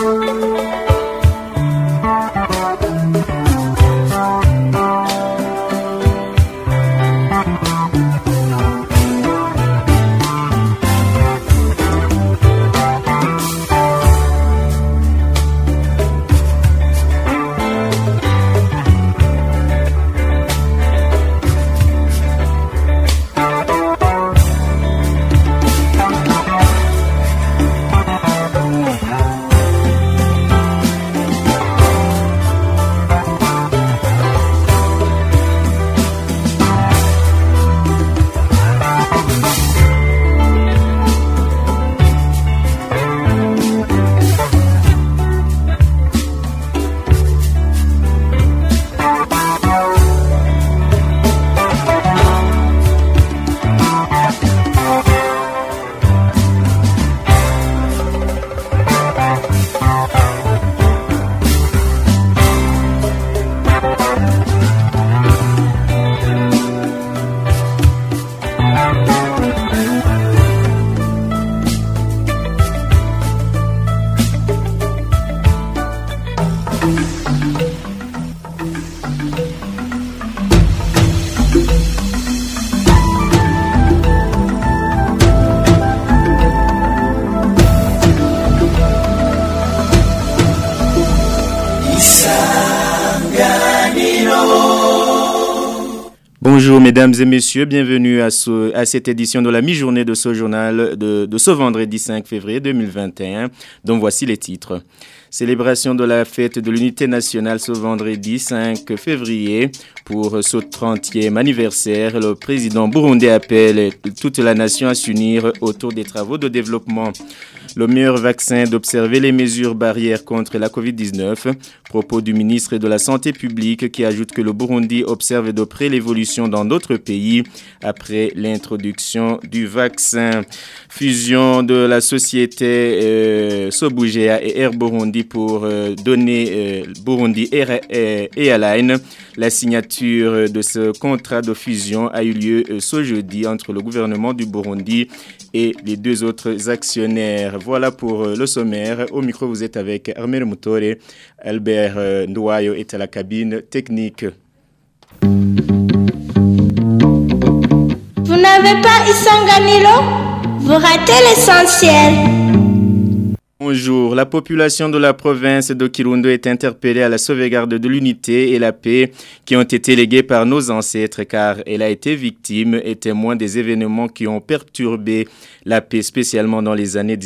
Bonjour mesdames et messieurs, bienvenue à cette édition de la mi-journée de ce journal de ce vendredi 5 février 2021, dont voici les titres. Célébration de la fête de l'unité nationale ce vendredi 5 février. Pour ce 30e anniversaire, le président burundais appelle toute la nation à s'unir autour des travaux de développement. Le meilleur vaccin d'observer les mesures barrières contre la COVID-19. Propos du ministre de la Santé publique qui ajoute que le Burundi observe de près l'évolution dans d'autres pays après l'introduction du vaccin. Fusion de la société Sobugea et Air Burundi pour donner Burundi Air Airline. La signature de ce contrat de fusion a eu lieu ce jeudi entre le gouvernement du Burundi et les deux autres actionnaires. Voilà pour le sommaire. Au micro, vous êtes avec Armel Moutore. Albert Ndouayo est à la cabine technique. Vous n'avez pas Isanganiro? Vous ratez l'essentiel. Bonjour, la population de la province de Kirundo est interpellée à la sauvegarde de l'unité et la paix qui ont été léguées par nos ancêtres car elle a été victime et témoin des événements qui ont perturbé la paix, spécialement dans les années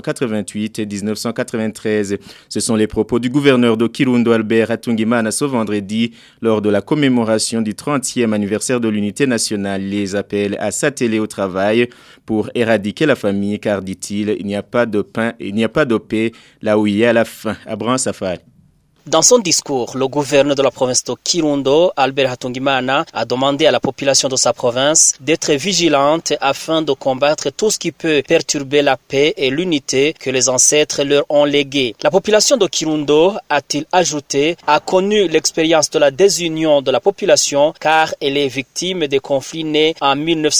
1988 et 1993. Ce sont les propos du gouverneur de Kirundo, Albert Hatungimana, ce vendredi lors de la commémoration du 30e anniversaire de l'unité nationale. Il les appelle à s'atteler au travail pour éradiquer la famille car, dit-il, il n'y a pas de pain, il n'y a pas de paix là où il y a la faim. Abraham Safari. Dans son discours, le gouverneur de la province de Kirundo, Albert Hatungimana, a demandé à la population de sa province d'être vigilante afin de combattre tout ce qui peut perturber la paix et l'unité que les ancêtres leur ont léguée. La population de Kirundo, a-t-il ajouté, a connu l'expérience de la désunion de la population car elle est victime des conflits nés en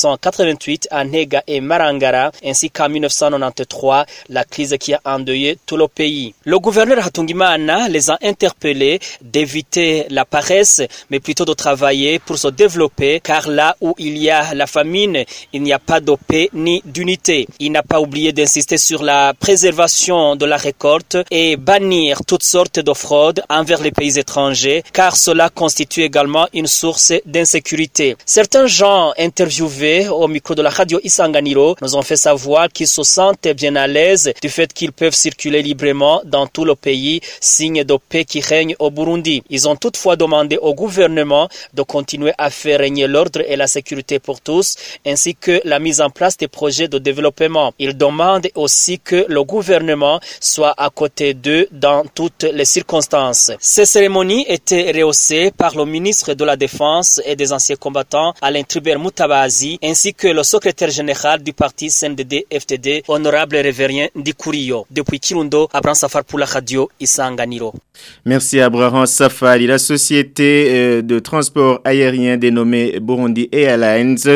1988 à Nega et Marangara ainsi qu'en 1993, la crise qui a endeuillé tout le pays. Le gouverneur Hatungimana les a interpellés d'éviter la paresse, mais plutôt de travailler pour se développer, car là où il y a la famine, il n'y a pas de paix ni d'unité. Il n'a pas oublié d'insister sur la préservation de la récolte et bannir toutes sortes de fraudes envers les pays étrangers, car cela constitue également une source d'insécurité. Certains gens interviewés au micro de la radio Isanganiro nous ont fait savoir qu'ils se sentent bien à l'aise du fait qu'ils peuvent circuler librement dans tout le pays, signe de paix qui règne au Burundi. Ils ont toutefois demandé au gouvernement de continuer à faire régner l'ordre et la sécurité pour tous, ainsi que la mise en place des projets de développement. Ils demandent aussi que le gouvernement soit à côté d'eux dans toutes les circonstances. Ces cérémonies étaient rehaussées par le ministre de la Défense et des anciens combattants, Alain Tribert Mutabazi, ainsi que le secrétaire général du parti CNDD-FDD, honorable Révérien Ndikurio. Depuis Kirundo, Abraham Safar pour la radio Isanganiro. Merci Abraham Safari. La société de transport aérien dénommée Burundi Airlines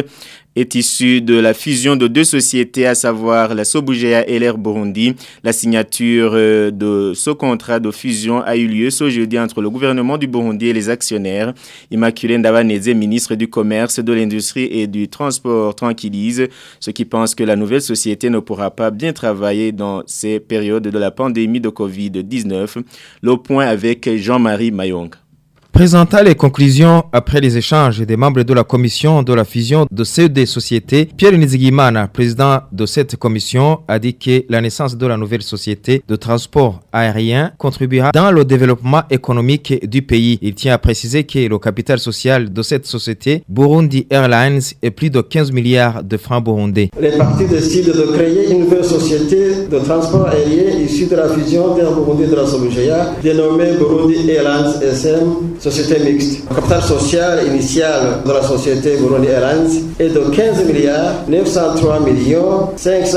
est issu de la fusion de deux sociétés, à savoir la Sobugea et l'Air Burundi. La signature de ce contrat de fusion a eu lieu ce jeudi entre le gouvernement du Burundi et les actionnaires. Immaculée Ndabaneze, ministre du Commerce, de l'Industrie et du Transport, tranquillise ceux qui pensent que la nouvelle société ne pourra pas bien travailler dans ces périodes de la pandémie de Covid-19. Le point avec Jean-Marie Mayong. Présentant les conclusions après les échanges des membres de la commission de la fusion de ces deux sociétés, Pierre Nizigimana, président de cette commission, a dit que la naissance de la nouvelle société de transport aérien contribuera dans le développement économique du pays. Il tient à préciser que le capital social de cette société, Burundi Airlines, est plus de 15 milliards de francs burundais. Les partis décident de créer une nouvelle société de transport aérien issue de la fusion d'Air Burundi de la Sobugea, dénommée Burundi Airlines SM, société mixte. Le capital social initial de la société Burundi Airlines est de 15 milliards 903 millions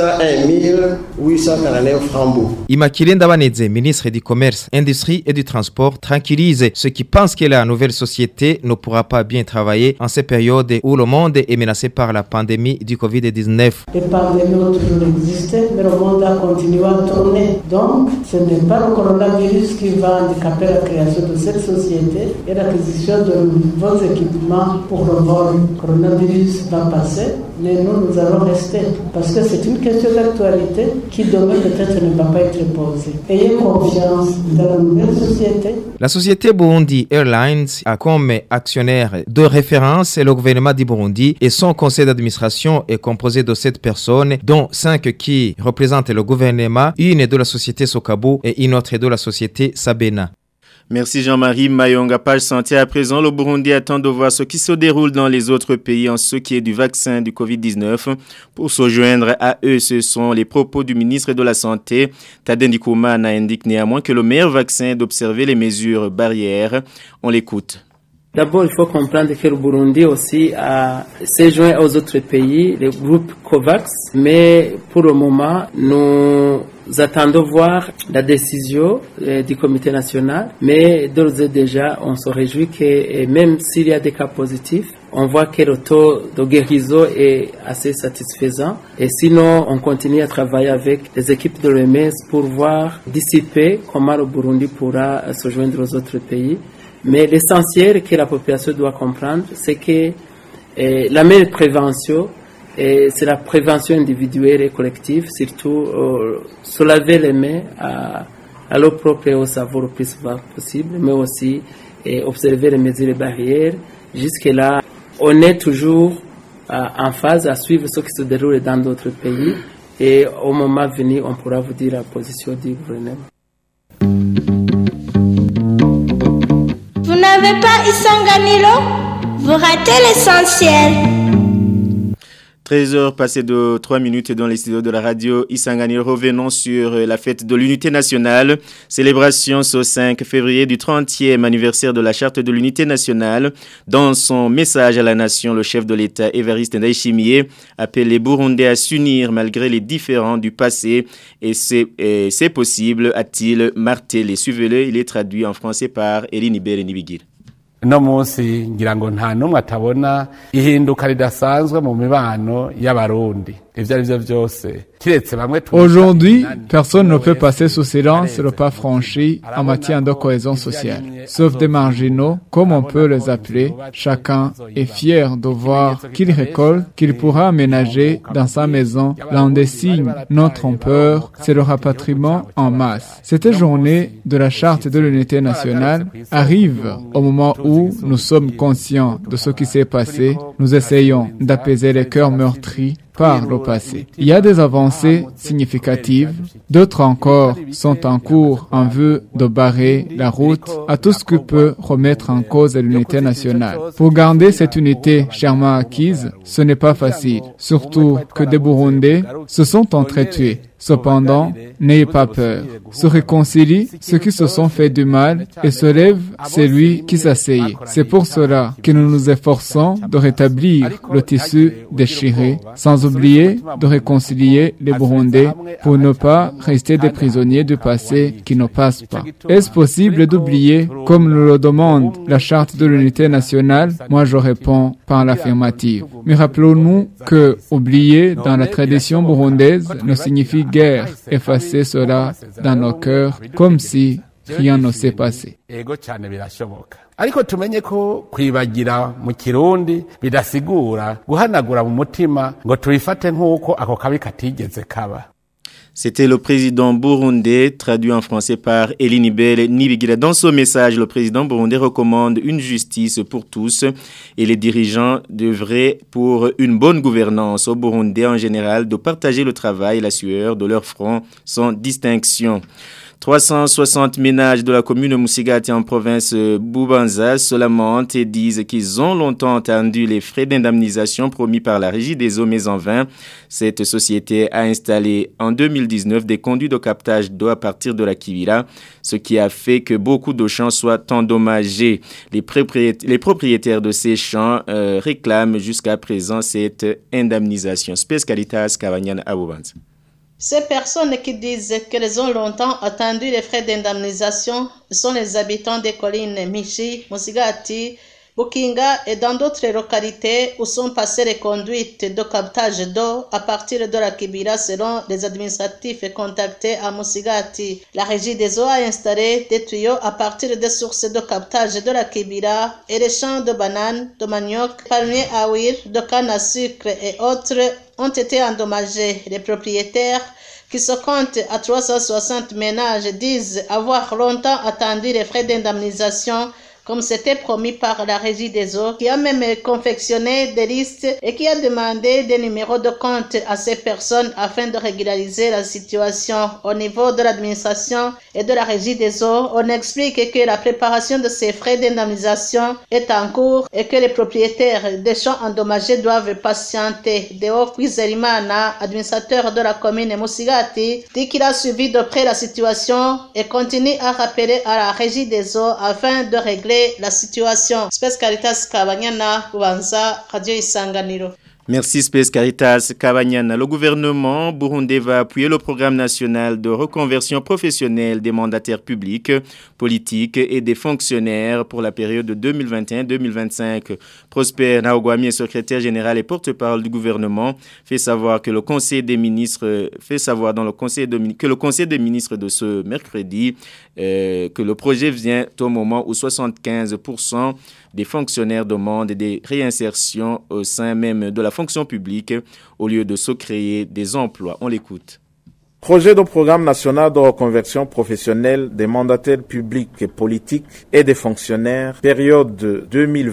501 849 francs. Immaculée Ndabaneze, ministre du Commerce, Industrie et du Transport, tranquillise ceux qui pensent que la nouvelle société ne pourra pas bien travailler en ces périodes où le monde est menacé par la pandémie du Covid-19. Les pandémies ont toujours existé, mais le monde a continué à tourner. Donc, ce n'est pas le coronavirus qui va handicaper la création de cette société et l'acquisition de nouveaux équipements pour le vol. Le coronavirus va passer, mais nous allons rester. Parce que c'est une question d'actualité qui demain peut-être ne va pas être posée. Ayez confiance dans la nouvelle société. La société Burundi Airlines a comme actionnaire de référence le gouvernement du Burundi et son conseil d'administration est composé de 7 personnes, dont 5 qui représentent le gouvernement, une de la société Sokabu et une autre de la société Sabena. Merci Jean-Marie Mayonga. Page santé à présent. Le Burundi attend de voir ce qui se déroule dans les autres pays en ce qui est du vaccin du Covid-19. Pour se joindre à eux, ce sont les propos du ministre de la Santé. Tadei Ndikumana indique néanmoins que le meilleur vaccin est d'observer les mesures barrières. On l'écoute. D'abord, il faut comprendre que le Burundi aussi s'est joint aux autres pays, le groupe COVAX. Mais pour le moment, nous attendons voir la décision du comité national. Mais d'ores et déjà, on se réjouit que même s'il y a des cas positifs, on voit que le taux de guérison est assez satisfaisant. Et sinon, on continue à travailler avec les équipes de l'OMS pour voir dissiper comment le Burundi pourra se joindre aux autres pays. Mais l'essentiel que la population doit comprendre, c'est que la meilleure prévention, c'est la prévention individuelle et collective, surtout se laver les mains à l'eau propre et au savon le plus souvent possible, mais aussi observer les mesures barrières. Jusque-là, on est toujours en phase à suivre ce qui se déroule dans d'autres pays et au moment venu, on pourra vous dire la position du gouvernement. Vous n'avez pas Isanganilo? Vous ratez l'essentiel. 13h passées de 3 minutes dans les studios de la radio Isanganilo. Revenons sur la fête de l'unité nationale. Célébration ce 5 février du 30e anniversaire de la charte de l'unité nationale. Dans son message à la nation, le chef de l'État Évariste Ndayishimiye appelle les Burundais à s'unir malgré les différends du passé. Et c'est possible, a-t-il martelé. Suivez-le, il est traduit en français par Eline Ibere-Nibigir. No munsi ngira ngo nta numwe atabona ihinduka ridasanzwe mu mibano y'abarundi. Aujourd'hui, personne ne peut passer sous silence le pas franchi en matière de cohésion sociale. Sauf des marginaux, comme on peut les appeler, chacun est fier de voir qu'il récolte, qu'il pourra aménager dans sa maison l'un des signes non trompeurs, c'est le rapatriement en masse. Cette journée de la charte de l'unité nationale arrive au moment où nous sommes conscients de ce qui s'est passé. Nous essayons d'apaiser les cœurs meurtris par le passé. Il y a des avancées significatives, d'autres encore sont en cours en vue de barrer la route à tout ce qui peut remettre en cause l'unité nationale. Pour garder cette unité chèrement acquise, ce n'est pas facile, surtout que des Burundais se sont entretués. Cependant, n'ayez pas peur. Se réconcilient ceux qui se sont fait du mal et se lève celui qui s'asseyait. C'est pour cela que nous nous efforçons de rétablir le tissu déchiré, sans oublier de réconcilier les Burundais pour ne pas rester des prisonniers du passé qui ne passent pas. Est-ce possible d'oublier, comme nous le demande la Charte de l'unité nationale? Moi, je réponds par l'affirmative. Mais rappelons-nous que oublier dans la tradition burundaise ne signifie guère effacer cela dans nos cœurs comme si rien ne s'est passé. Ariko tumenye ko kwibagira mu Kirundi bidasigura guhanagura mu mutima ngo tubifate nkuko ako kabi katigeze kaba. C'était le président burundais, traduit en français par Elinibel Nibigira. Dans son message, le président burundais recommande une justice pour tous et les dirigeants devraient, pour une bonne gouvernance au Burundais en général, de partager le travail et la sueur de leur front sans distinction. 360 ménages de la commune Musigati en province Bubanza se lamentent et disent qu'ils ont longtemps attendu les frais d'indemnisation promis par la Régie des eaux, mais en vain. Cette société a installé en 2019 des conduits de captage d'eau à partir de la Kivira, ce qui a fait que beaucoup de champs soient endommagés. Les propriétaires de ces champs réclament jusqu'à présent cette indemnisation. Spes Caritas Kavanyan Aboubanza. Ces personnes qui disent qu'elles ont longtemps attendu les frais d'indemnisation sont les habitants des collines Michi, Musigati, Bukinga et dans d'autres localités où sont passées les conduites de captage d'eau à partir de la Kibira selon les administratifs contactés à Musigati. La Régie des eaux a installé des tuyaux à partir des sources de captage de la Kibira et les champs de bananes, de manioc, palmiers à huile, de canne à sucre et autres ont été endommagés. Les propriétaires qui se comptent à 360 ménages disent avoir longtemps attendu les frais d'indemnisation comme c'était promis par la Régie des eaux, qui a même confectionné des listes et qui a demandé des numéros de compte à ces personnes afin de régulariser la situation. Au niveau de l'administration et de la Régie des eaux, on explique que la préparation de ces frais d'indemnisation est en cours et que les propriétaires des champs endommagés doivent patienter. Deo Kwizerimana, administrateur de la commune Musigati, dit qu'il a suivi de près la situation et continue à rappeler à la Régie des eaux afin de régler la situation. Spes Caritas Kabanyana, Bubanza, Radio Isanganiro. Merci Spes Caritas Kabanyana. Le gouvernement burundais va appuyer le programme national de reconversion professionnelle des mandataires publics, politiques et des fonctionnaires pour la période de 2021-2025. Prosper Naogwami, secrétaire général et porte-parole du gouvernement, fait savoir que le Conseil des ministres que le Conseil des ministres de ce mercredi que le projet vient au moment où 75% des fonctionnaires demandent des réinsertions au sein même de la fonction publique au lieu de se créer des emplois. On l'écoute. Projet de programme national de reconversion professionnelle des mandataires publics et politiques et des fonctionnaires, période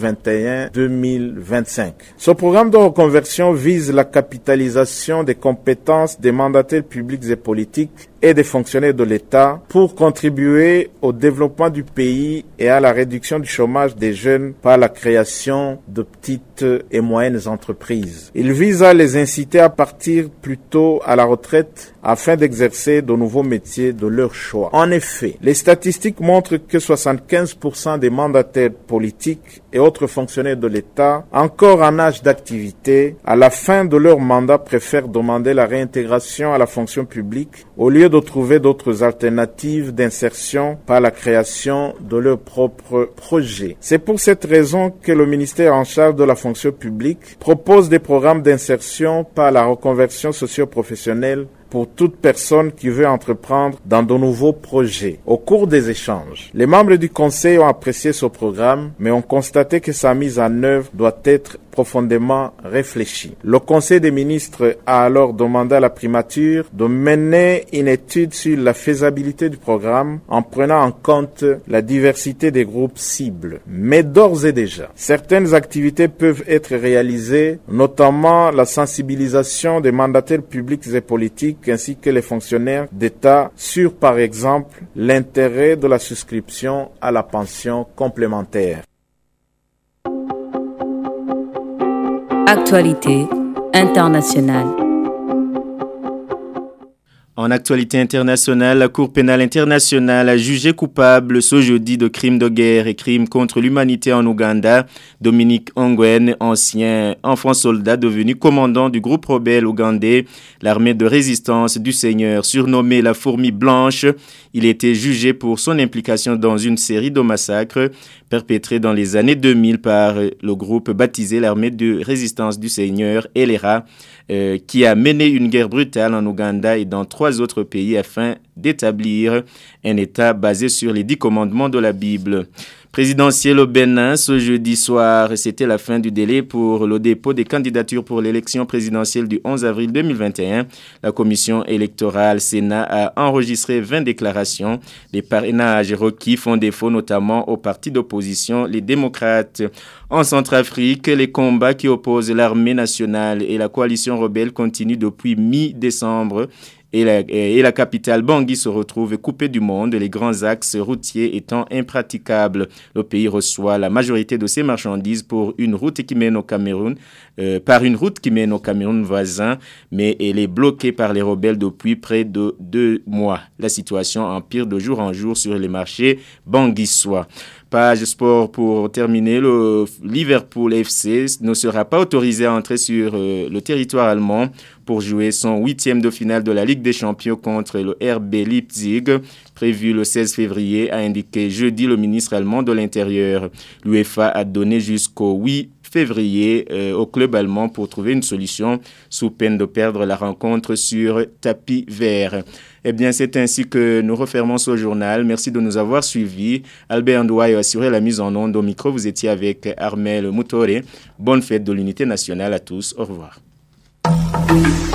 2021-2025. Ce programme de reconversion vise la capitalisation des compétences des mandataires publics et politiques et des fonctionnaires de l'État pour contribuer au développement du pays et à la réduction du chômage des jeunes par la création de petites et moyennes entreprises. Il vise à les inciter à partir plus tôt à la retraite afin d'exercer de nouveaux métiers de leur choix. En effet, les statistiques montrent que 75% des mandataires politiques et autres fonctionnaires de l'État, encore en âge d'activité, à la fin de leur mandat préfèrent demander la réintégration à la fonction publique au lieu de trouver d'autres alternatives d'insertion par la création de leur propre projet. C'est pour cette raison que le ministère en charge de la fonction publique propose des programmes d'insertion par la reconversion socio-professionnelle pour toute personne qui veut entreprendre dans de nouveaux projets. Au cours des échanges, les membres du Conseil ont apprécié ce programme, mais ont constaté que sa mise en œuvre doit être profondément réfléchie. Le Conseil des ministres a alors demandé à la primature de mener une étude sur la faisabilité du programme en prenant en compte la diversité des groupes cibles. Mais d'ores et déjà, certaines activités peuvent être réalisées, notamment la sensibilisation des mandataires publics et politiques ainsi que les fonctionnaires d'État sur, par exemple, l'intérêt de la souscription à la pension complémentaire. Actualité internationale. En actualité internationale, la Cour pénale internationale a jugé coupable ce jeudi de crimes de guerre et crimes contre l'humanité en Ouganda Dominique Ongwen, ancien enfant soldat devenu commandant du groupe rebelle ougandais, l'armée de résistance du Seigneur, surnommée la Fourmi Blanche. Il était jugé pour son implication dans une série de massacres perpétrés dans les années 2000 par le groupe baptisé l'armée de résistance du Seigneur, LRA, qui a mené une guerre brutale en Ouganda et dans 3 autres pays afin d'établir un État basé sur les 10 commandements de la Bible. Présidentielle au Bénin, ce jeudi soir, c'était la fin du délai pour le dépôt des candidatures pour l'élection présidentielle du 11 avril 2021. La commission électorale Sénat a enregistré 20 déclarations. Les parrainages requis font défaut notamment aux partis d'opposition, les démocrates. En Centrafrique, les combats qui opposent l'armée nationale et la coalition rebelle continuent depuis mi-décembre. Et la capitale Bangui se retrouve coupée du monde, les grands axes routiers étant impraticables. Le pays reçoit la majorité de ses marchandises par une route qui mène au Cameroun voisin, mais elle est bloquée par les rebelles depuis près de 2 mois. La situation empire de jour en jour sur les marchés banguissois. Page sport pour terminer, le Liverpool FC ne sera pas autorisé à entrer sur le territoire allemand pour jouer son 8e de finale de la Ligue des Champions contre le RB Leipzig, prévu le 16 février, a indiqué jeudi le ministre allemand de l'Intérieur. L'UEFA a donné jusqu'au 8 février au club allemand pour trouver une solution sous peine de perdre la rencontre sur tapis vert. Eh bien, c'est ainsi que nous refermons ce journal. Merci de nous avoir suivis. Albert Ndouaye a assuré la mise en onde. Au micro, vous étiez avec Armel Moutore. Bonne fête de l'unité nationale à tous. Au revoir.